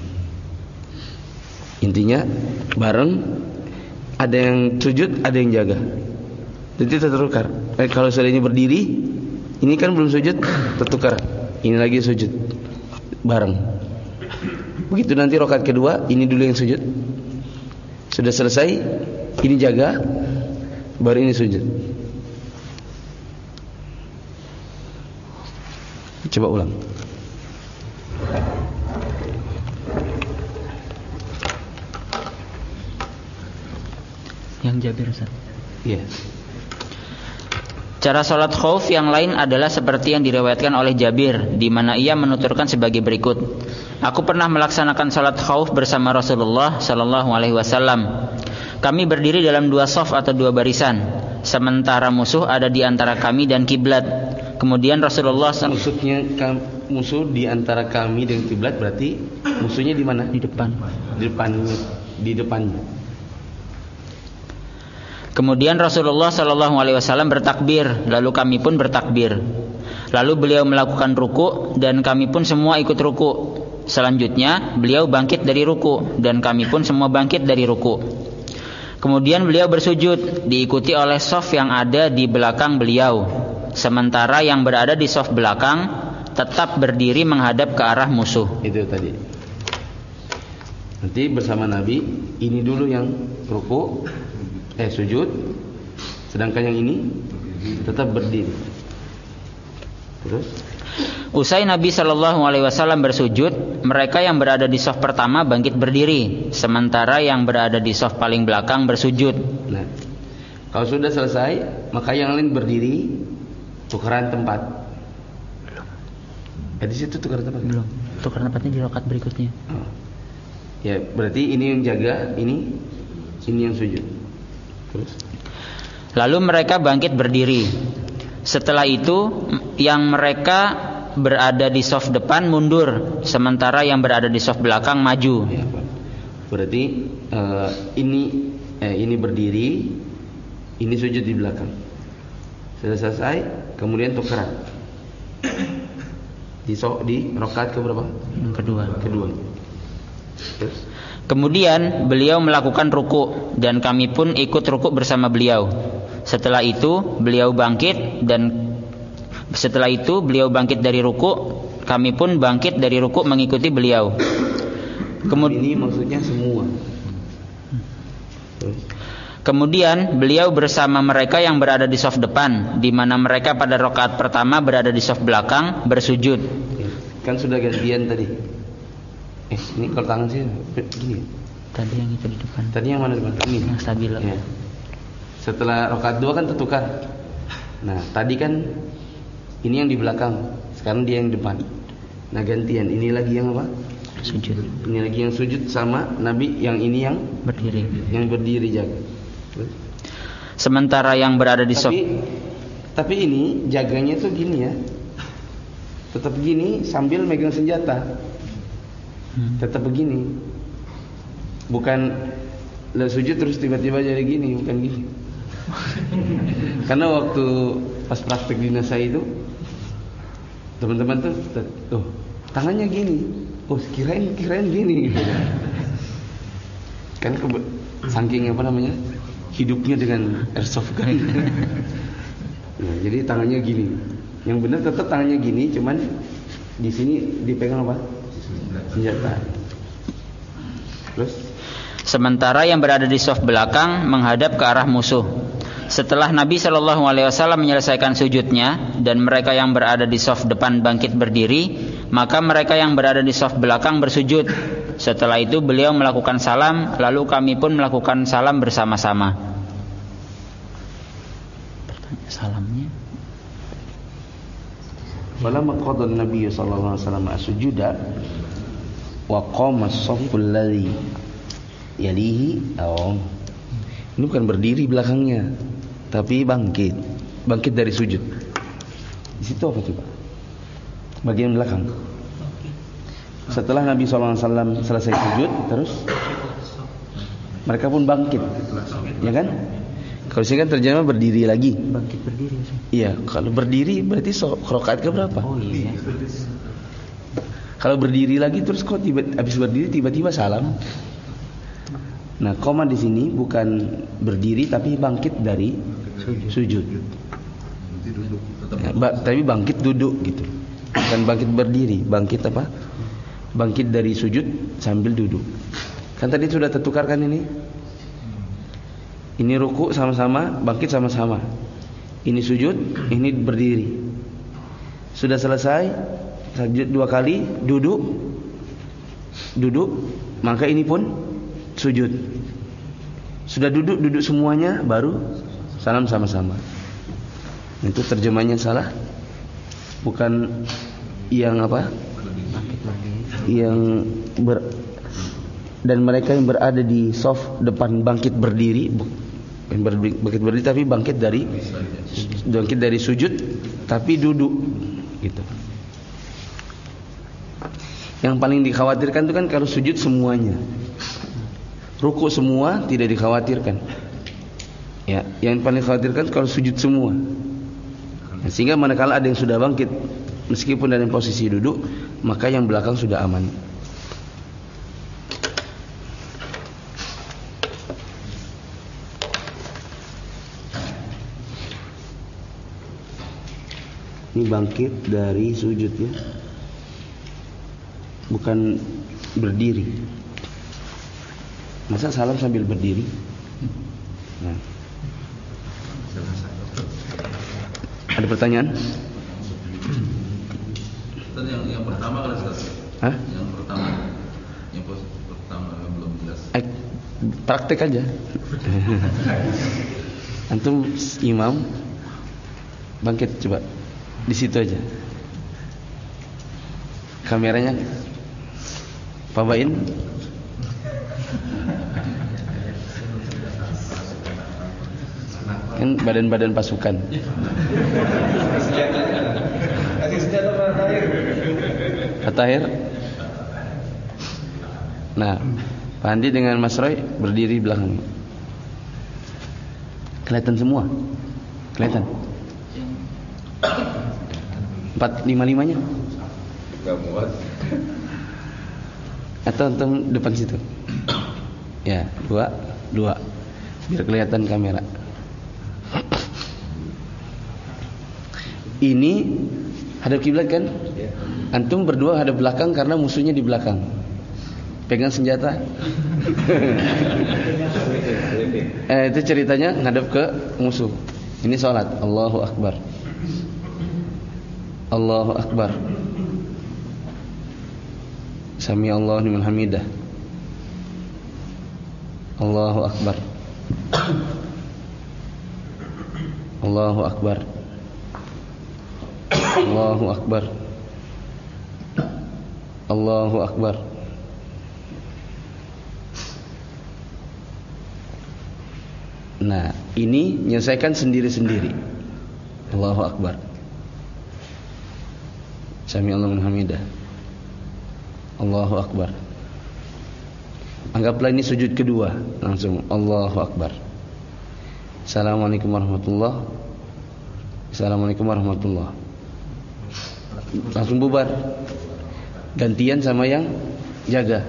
Intinya bareng, ada yang sujud, ada yang jaga. Jadi tertukar. Eh, kalau sudah ini berdiri, ini kan belum sujud, tertukar. Ini lagi sujud bareng. Begitu nanti rakaat kedua, ini dulu yang sujud. Sudah selesai, ini jaga, baru ini sujud. Coba ulang. Yang Jabir, Ustaz. Iya. Yeah. Cara sholat khauf yang lain adalah seperti yang diriwayatkan oleh Jabir, di mana ia menuturkan sebagai berikut. Aku pernah melaksanakan sholat khauf bersama Rasulullah Sallallahu Alaihi Wasallam. Kami berdiri dalam dua shaf atau dua barisan, sementara musuh ada di antara kami dan kiblat. Kemudian Rasulullah Maksudnya musuh di antara kami dan kiblat berarti musuhnya di mana? Di depan. Di depan, di depannya. Kemudian Rasulullah Shallallahu Alaihi Wasallam bertakbir, lalu kami pun bertakbir. Lalu beliau melakukan ruku dan kami pun semua ikut ruku. Selanjutnya beliau bangkit dari ruku dan kami pun semua bangkit dari ruku. Kemudian beliau bersujud, diikuti oleh shaf yang ada di belakang beliau. Sementara yang berada di shaf belakang tetap berdiri menghadap ke arah musuh. Itu tadi. Nanti bersama Nabi, ini dulu yang ruku, eh sujud, sedangkan yang ini tetap berdiri. Terus usai Nabi Shallallahu Alaihi Wasallam bersujud, mereka yang berada di shaf pertama bangkit berdiri, sementara yang berada di shaf paling belakang bersujud. Nah, kalau sudah selesai, maka yang lain berdiri, tukeran tempat. Eh, di situ tukeran tempat belum? Tukeran tempatnya di rakaat berikutnya. Oh. Ya, berarti ini yang jaga, ini ini yang sujud. Terus lalu mereka bangkit berdiri. Setelah itu yang mereka berada di shaf depan mundur, sementara yang berada di shaf belakang maju. Ya, berarti uh, ini eh, ini berdiri, ini sujud di belakang. Sudah selesai, kemudian tukeran. Di shaf di rakaat ke berapa? Kedua. Kedua. Terus kemudian beliau melakukan ruku dan kami pun ikut ruku bersama beliau. Setelah itu beliau bangkit dan setelah itu beliau bangkit dari ruku, kami pun bangkit dari ruku mengikuti beliau. Kemudian ini maksudnya semua. Kemudian beliau bersama mereka yang berada di shaf depan, di mana mereka pada rakaat pertama berada di shaf belakang bersujud. Kan sudah gantian tadi. Eh, ini kalau tangan sih begini. Tadi yang itu di depan. Tadi yang mana depan? Ini. Yang stabil. Ya. Setelah rakaat dua kan tertukar. Nah, tadi kan ini yang di belakang, sekarang dia yang depan. Nah, gantian. Ini lagi yang apa? Sujud. Ini lagi yang sujud sama Nabi, yang ini yang berdiri. Yang berdiri jaga. Sementara yang berada di shaf. Tapi, tapi ini jaganya tuh gini ya. Tetap gini sambil megang senjata. Hmm. Tetap begini. Bukan lah sujud terus tiba-tiba jadi gini, bukan gini. Karena waktu pas praktek di Nasa itu teman-teman tuh, tuh tangannya gini, oh kirain kirain gini gitu. Kan kebe- saking apa namanya hidupnya dengan airsoft gun. Nah, jadi tangannya gini. Yang benar tetap tangannya gini, cuman di sini dipegang apa? Senjata. Terus sementara yang berada di shaf belakang menghadap ke arah musuh. Setelah Nabi Shallallahu Alaihi Wasallam menyelesaikan sujudnya dan mereka yang berada di shaf depan bangkit berdiri, maka mereka yang berada di shaf belakang bersujud. Setelah itu beliau melakukan salam, lalu kami pun melakukan salam bersama-sama. Salamnya. Falamma qada an-nabiy sallallahu alaihi wasallam as-sujuda wa qama as-safful ladzi yalihi. Oh. Ini bukan berdiri belakangnya, tapi bangkit. Bangkit dari sujud. Di situ apa coba? Bagian belakang. Setelah Nabi sallallahu alaihi wasallam selesai sujud, terus mereka pun bangkit. Ya kan? Kalau sini kan terjemah berdiri lagi. Bangkit berdiri. Iya, kalau berdiri berarti so, rakaat ke berapa? Oh iya. Kalau berdiri lagi terus kok tiba habis berdiri tiba-tiba salam. Nah, koma di sini bukan berdiri tapi bangkit dari sujud. Ya, ba- tapi bangkit duduk gitu. Bukan bangkit berdiri, bangkit apa? Bangkit dari sujud sambil duduk. Kan tadi sudah tertukarkan ini. Ini ruku sama-sama, bangkit sama-sama. Ini sujud, ini berdiri. Sudah selesai, sujud dua kali, duduk. Duduk, maka ini pun sujud. Sudah duduk, duduk semuanya, baru salam sama-sama. Itu terjemahnya salah. Bukan yang apa? Yang ber, dan mereka yang berada di soft depan bangkit berdiri, bukan bangkit berdiri tapi bangkit dari bangkit dari sujud tapi duduk gitu. Yang paling dikhawatirkan itu kan kalau sujud semuanya. Ruku semua tidak dikhawatirkan. Ya, yang paling dikhawatirkan kalau sujud semua. Ya, sehingga manakala ada yang sudah bangkit meskipun dalam posisi duduk, maka yang belakang sudah aman. Ini bangkit dari sujud ya, bukan berdiri. Masa salam sambil berdiri? Nah. Ada pertanyaan? Yang, yang pertama kan Ustaz? Hah? Yang pertama, yang pertama yang belum jelas. Eh, praktek aja. Antum imam bangkit coba di situ aja. Kameranya Pak Bain. Kan badan-badan pasukan. Pak Tahir. Nah, Pak Andi dengan Mas Roy berdiri belakang. Kelihatan semua. Kelihatan. Empat lima limanya. Gak muat. Atau antum depan situ. Ya, dua, dua. Biar kelihatan kamera. Ini hadap kiblat kan? Antum berdua hadap belakang karena musuhnya di belakang. Pegang senjata. eh, itu ceritanya ngadep ke musuh. Ini sholat. Allahu Akbar. Allahu Akbar. Sami Allahu liman hamidah. Allahu Akbar. Allahu Akbar. Allahu Akbar. Allahu Akbar. Nah, ini menyelesaikan sendiri-sendiri. Allahu Akbar. Sami Allahu liman hamidah. Allahu Akbar. Anggaplah ini sujud kedua, langsung Allahu Akbar. Assalamualaikum warahmatullahi. Assalamualaikum warahmatullahi. Langsung bubar. Gantian sama yang jaga.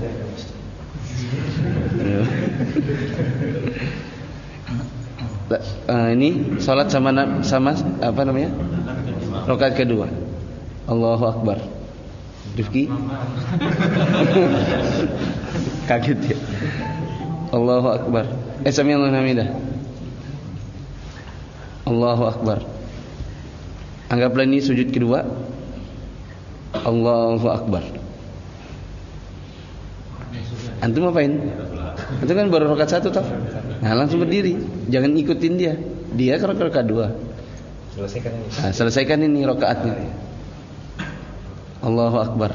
Uh, ini salat sama sama apa namanya? Rakaat kedua. Allahu Akbar. Rifki kaget ya. Allahu Akbar. Eh sami Allahu hamidah. Allahu Akbar. Anggaplah ini sujud kedua. Allahu Akbar. Antum apain? Itu kan baru rakaat satu toh. Nah, langsung berdiri. Jangan ikutin dia. Dia ke rakaat dua. Selesaikan ini. Nah, selesaikan ini rakaatnya. Allahu Akbar.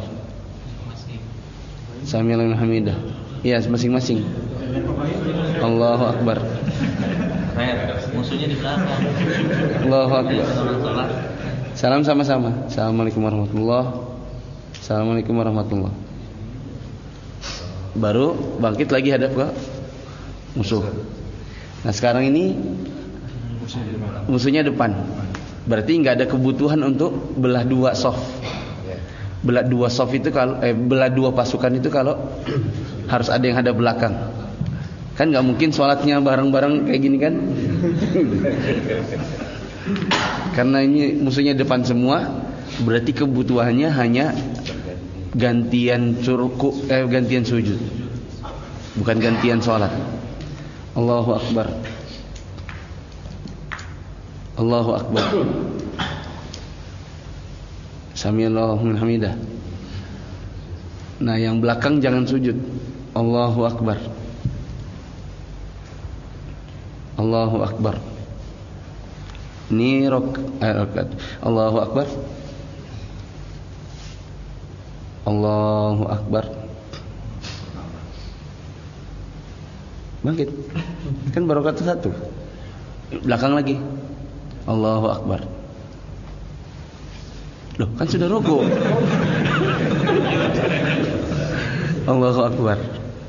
Sami Allahu hamidah. Iya, masing-masing. Allahu Akbar. Musuhnya di belakang. Allahu Akbar. Salam sama-sama. Assalamualaikum warahmatullahi. Assalamualaikum warahmatullahi. Baru bangkit lagi hadap ke musuh. Nah, sekarang ini Musuhnya depan. Berarti nggak ada kebutuhan untuk belah dua soft. Belah dua soft itu kalau eh, belah dua pasukan itu kalau harus ada yang ada belakang. Kan nggak mungkin sholatnya bareng-bareng kayak gini kan? Karena ini musuhnya depan semua, berarti kebutuhannya hanya gantian curku, eh, gantian sujud, bukan gantian sholat. Allahu Akbar. Allahu Akbar. Samiallahu liman hamidah. Nah, yang belakang jangan sujud. Allahu Akbar. Allahu Akbar. Ini rok, eh, rokat. Allahu Akbar. Allahu Akbar. Bangkit. Kan baru kata satu. Belakang lagi. Allahu Akbar. Loh, kan sudah ruku. Allahu Akbar.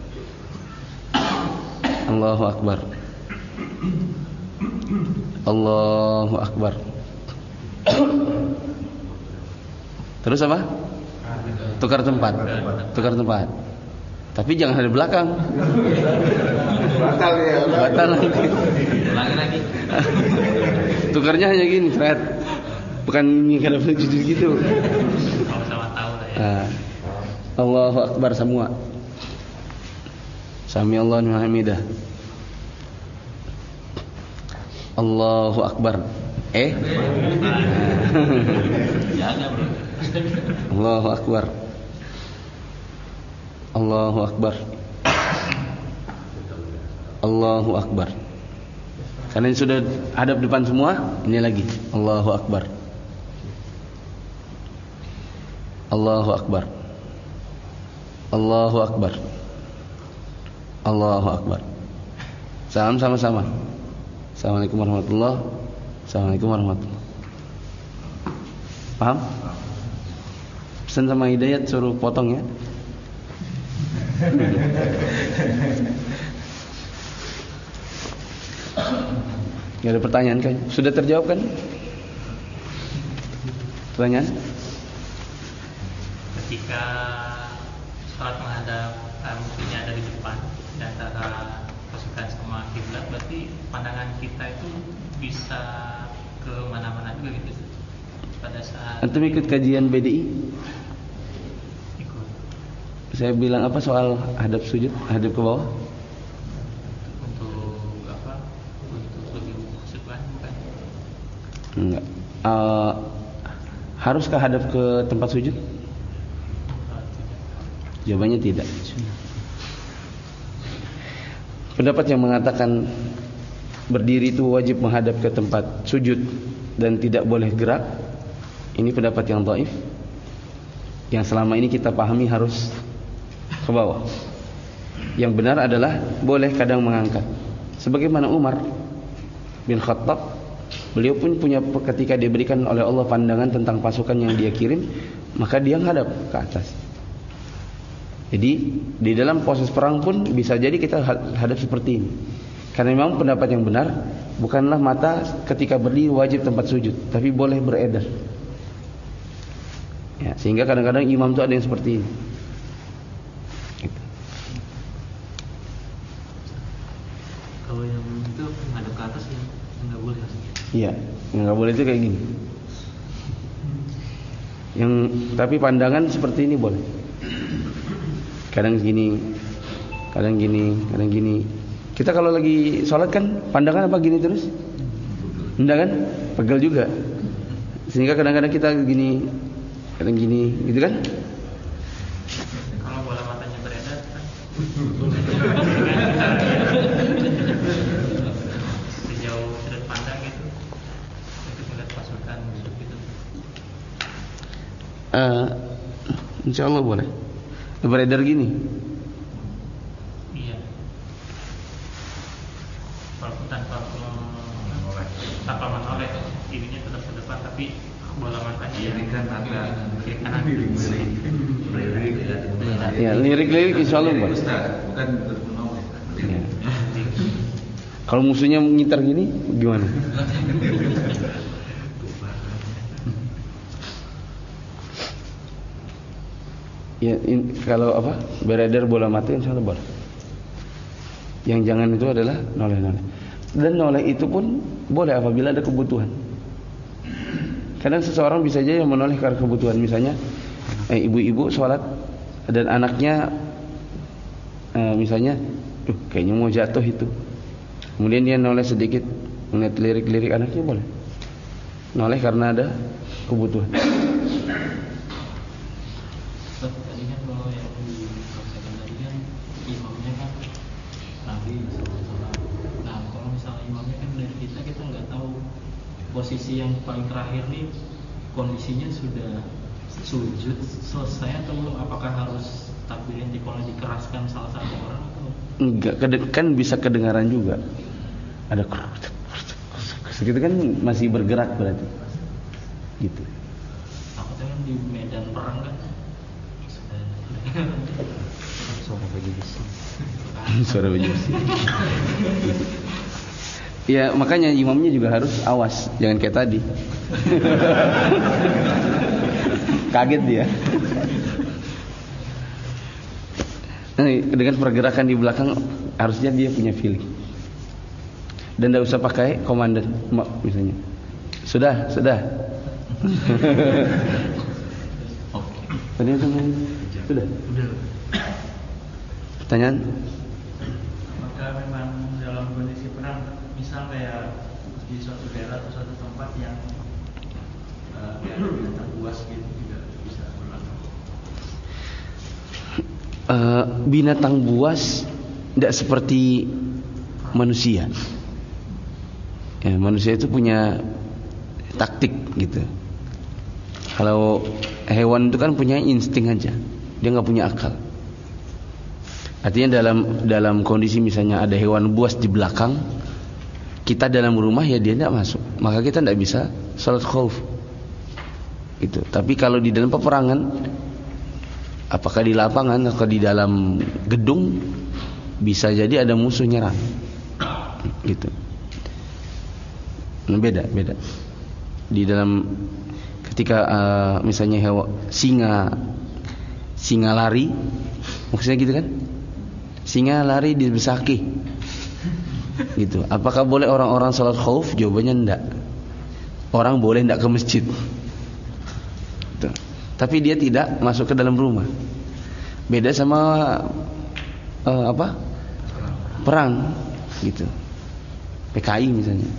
Allahu Akbar. Allahu Akbar. Terus apa? Tukar tempat. Tukar tempat. Tapi jangan ada belakang. Batal ya. Batal nanti. Ulangi lagi. Tukarnya hanya gini, Fred. Bukan kalau sujud gitu. Sama-sama tahu lah ya. Nah, Allahu Akbar semua. Sami Allahu liman hamidah. Allahu Akbar. Eh? Jaga, Bro. Allahu Akbar. Allahu Akbar. Allahu Akbar. Karena ini sudah hadap depan semua, ini lagi. Allahu Akbar. Allahu Akbar. Allahu Akbar. Allahu Akbar. Salam sama-sama. Assalamualaikum warahmatullahi wabarakatuh. Assalamualaikum warahmatullahi wabarakatuh. Paham? Pesan sama Hidayat suruh potong ya. Gak ada pertanyaan kan? Sudah terjawab kan? Pertanyaan? Ketika sholat menghadap uh, musuhnya ada di depan di antara pasukan sama kiblat, berarti pandangan kita itu bisa ke mana-mana juga gitu pada saat Antum ikut kajian B D I? ikut. Saya bilang apa soal hadap sujud, hadap ke bawah? Untuk apa? Untuk lebih khusyuk kan bukan? Enggak. Uh, haruskah hadap ke tempat sujud? Oh, tidak. Jawabannya tidak. Pendapat yang mengatakan berdiri itu wajib menghadap ke tempat sujud dan tidak boleh gerak, ini pendapat yang dhaif. Yang selama ini kita pahami harus ke bawah. Yang benar adalah boleh kadang mengangkat. Sebagaimana Umar bin Khattab, beliau pun punya, ketika diberikan oleh Allah pandangan tentang pasukan yang dia kirim, maka dia menghadap ke atas. Jadi di dalam proses perang pun bisa jadi kita hadap seperti ini. Karena memang pendapat yang benar bukanlah mata ketika berdiri wajib tempat sujud, tapi boleh beredar. Ya, sehingga kadang-kadang imam itu ada yang seperti ini. Gitu. Kalau yang itu menghadap ke atas yang nggak boleh maksudnya. Iya, yang nggak boleh itu kayak gini. Yang tapi pandangan seperti ini boleh. Kadang gini, kadang gini, kadang gini. Kita kalau lagi sholat kan pandangan apa gini terus? Enggak kan? Pegel juga. Sehingga kadang-kadang kita gini, kadang gini, gitu kan? Kalau bola matanya beredar kan sejauh sudut pandang gitu untuk melihat pasukan musuh gitu. Uh, insya Allah boleh. Beredar gini. Iya. Walaupun tanpa menoleh, tanpa menoleh, ininya tetap ke depan, tapi bola matanya Ini kan agak kiri kanan. Ya, lirik-lirik insya Allah boleh. Ustaz, bukan menoleh. Ya. Kalau musuhnya ngitar gini gimana? Ya, in, kalau apa? Beredar bola mati insya Allah boleh. Yang jangan itu adalah noleh-noleh. Dan noleh itu pun boleh apabila ada kebutuhan. Kadang seseorang bisa aja yang menoleh karena kebutuhan. Misalnya eh, ibu-ibu sholat dan anaknya eh, misalnya, duh kayaknya mau jatuh itu. Kemudian dia noleh sedikit melihat lirik-lirik anaknya, boleh. Noleh karena ada kebutuhan. Tadi kan kalau yang dikatakan tadi kan imamnya kan Nabi sallallahu alaihi wasallam. Nah kalau misalnya imamnya kan dari kita kita nggak tahu posisi yang paling terakhir nih kondisinya sudah sujud selesai atau belum? Apakah harus takbir intiqalnya dikeraskan salah satu orang atau enggak? Kan bisa kedengaran juga. Ada segitu kan masih bergerak berarti. Gitu. takutnya kan di medan perang kan Suara baju besi. Suara baju besi. Ya makanya imamnya juga harus awas, jangan kayak tadi. Kaget dia. Nah, dengan pergerakan di belakang harusnya dia punya feeling. Dan tidak usah pakai komandan misalnya. Sudah, sudah. Tadi itu sudah. Pertanyaan? Apakah memang dalam kondisi perang, misal kayak di suatu daerah atau suatu tempat yang uh, binatang buas gitu juga bisa berlaku? Uh, binatang buas tidak seperti manusia. Ya, manusia itu punya taktik gitu. Kalau hewan itu kan punya insting aja, dia nggak punya akal. Artinya dalam dalam kondisi misalnya ada hewan buas di belakang, kita dalam rumah ya dia tidak masuk, maka kita tidak bisa salat khauf. Gitu. Tapi kalau di dalam peperangan, apakah di lapangan atau di dalam gedung, bisa jadi ada musuh nyerang. Gitu. Nah, beda, beda. Di dalam ketika uh, misalnya hewan singa singa lari, maksudnya gitu kan? Singa lari di besaki. Gitu. Apakah boleh orang-orang salat khauf? Jawabannya enggak. Orang boleh enggak ke masjid. Gitu. Tapi dia tidak masuk ke dalam rumah. Beda sama uh, apa? Perang gitu. P K I misalnya.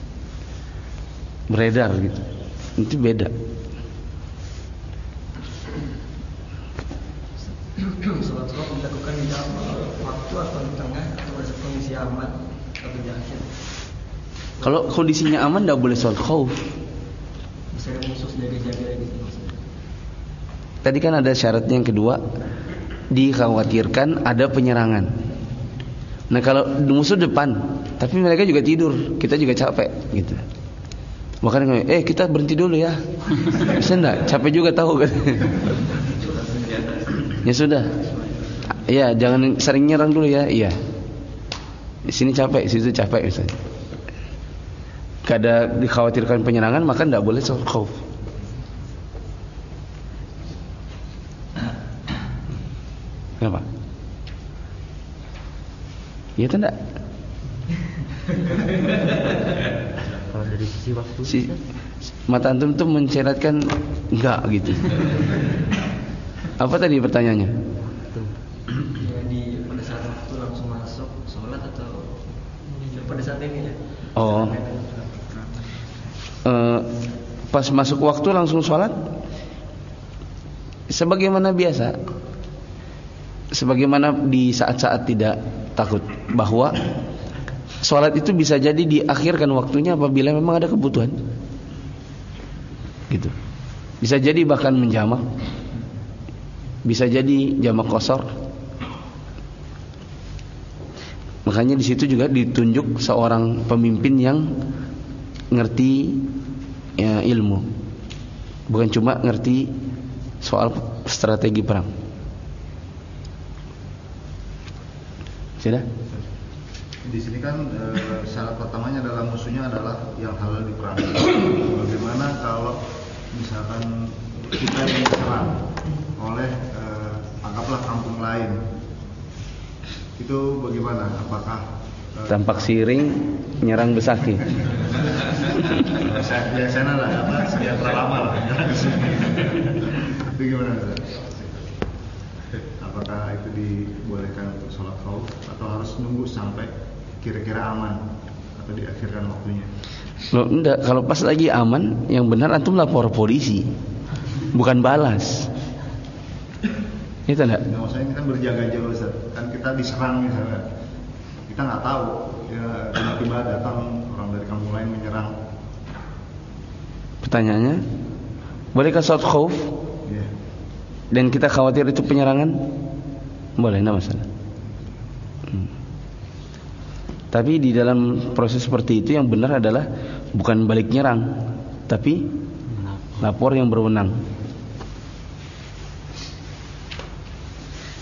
Beredar gitu. Itu beda. Salat khauf dilakukan di dalam waktu atau di tengah atau pada kondisi aman atau di akhir. Kalau kondisinya aman tidak boleh salat khauf. Bisa ada musuh jaga-jaga gitu maksudnya. Tadi kan ada syaratnya yang kedua, dikhawatirkan ada penyerangan. Nah kalau musuh depan, tapi mereka juga tidur, kita juga capek gitu. Makanya eh kita berhenti dulu ya. Bisa enggak? Capek juga tahu kan. Ya sudah. Ya, jangan sering nyerang dulu ya. Iya. Di sini capek, di situ capek misalnya. Gak ada dikhawatirkan penyerangan, maka enggak boleh salat khauf. Kenapa? Iya atau enggak? Kalau dari sisi waktu Si, mata antum tuh menceratkan enggak gitu. Apa tadi pertanyaannya? Ya, di pada saat waktu langsung masuk sholat atau pada saat ini ya? Oh, uh, pas masuk waktu langsung sholat, sebagaimana biasa, sebagaimana di saat-saat tidak takut, bahwa sholat itu bisa jadi diakhirkan waktunya apabila memang ada kebutuhan. Gitu. Bisa jadi bahkan menjamak. Bisa jadi jamak qasar. Makanya di situ juga ditunjuk seorang pemimpin yang ngerti ya, ilmu. Bukan cuma ngerti soal strategi perang. Sudah? Di sini kan e, syarat pertamanya adalah musuhnya adalah yang halal diperangi. Bagaimana kalau misalkan kita yang diserang oleh e, anggaplah kampung lain, itu bagaimana? Apakah e, tampak siring nyerang besaki? saya biasanya lah apa sejahtera lama lah. Itu gimana? Apakah itu dibolehkan untuk sholat khauf atau harus nunggu sampai kira-kira aman atau diakhirkan waktunya? Loh, enggak, kalau pas lagi aman, yang benar antum lapor polisi, bukan balas. Itu enggak? Nah, maksudnya kita berjaga-jaga Ustaz. Kan kita diserang misalnya, kita nggak tahu ya, tiba-tiba datang orang dari kampung lain menyerang. Pertanyaannya, bolehkah sholat khauf? Yeah. Dan kita khawatir itu penyerangan? Boleh, enggak masalah. Hmm. Tapi di dalam proses seperti itu yang benar adalah bukan balik nyerang, tapi lapor yang berwenang.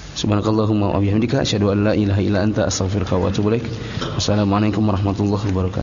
Subhanakallahumma wa bihamdika asyhadu an la ilaha illa anta astaghfiruka wa atubu ilaik. Wassalamualaikum warahmatullahi wabarakatuh.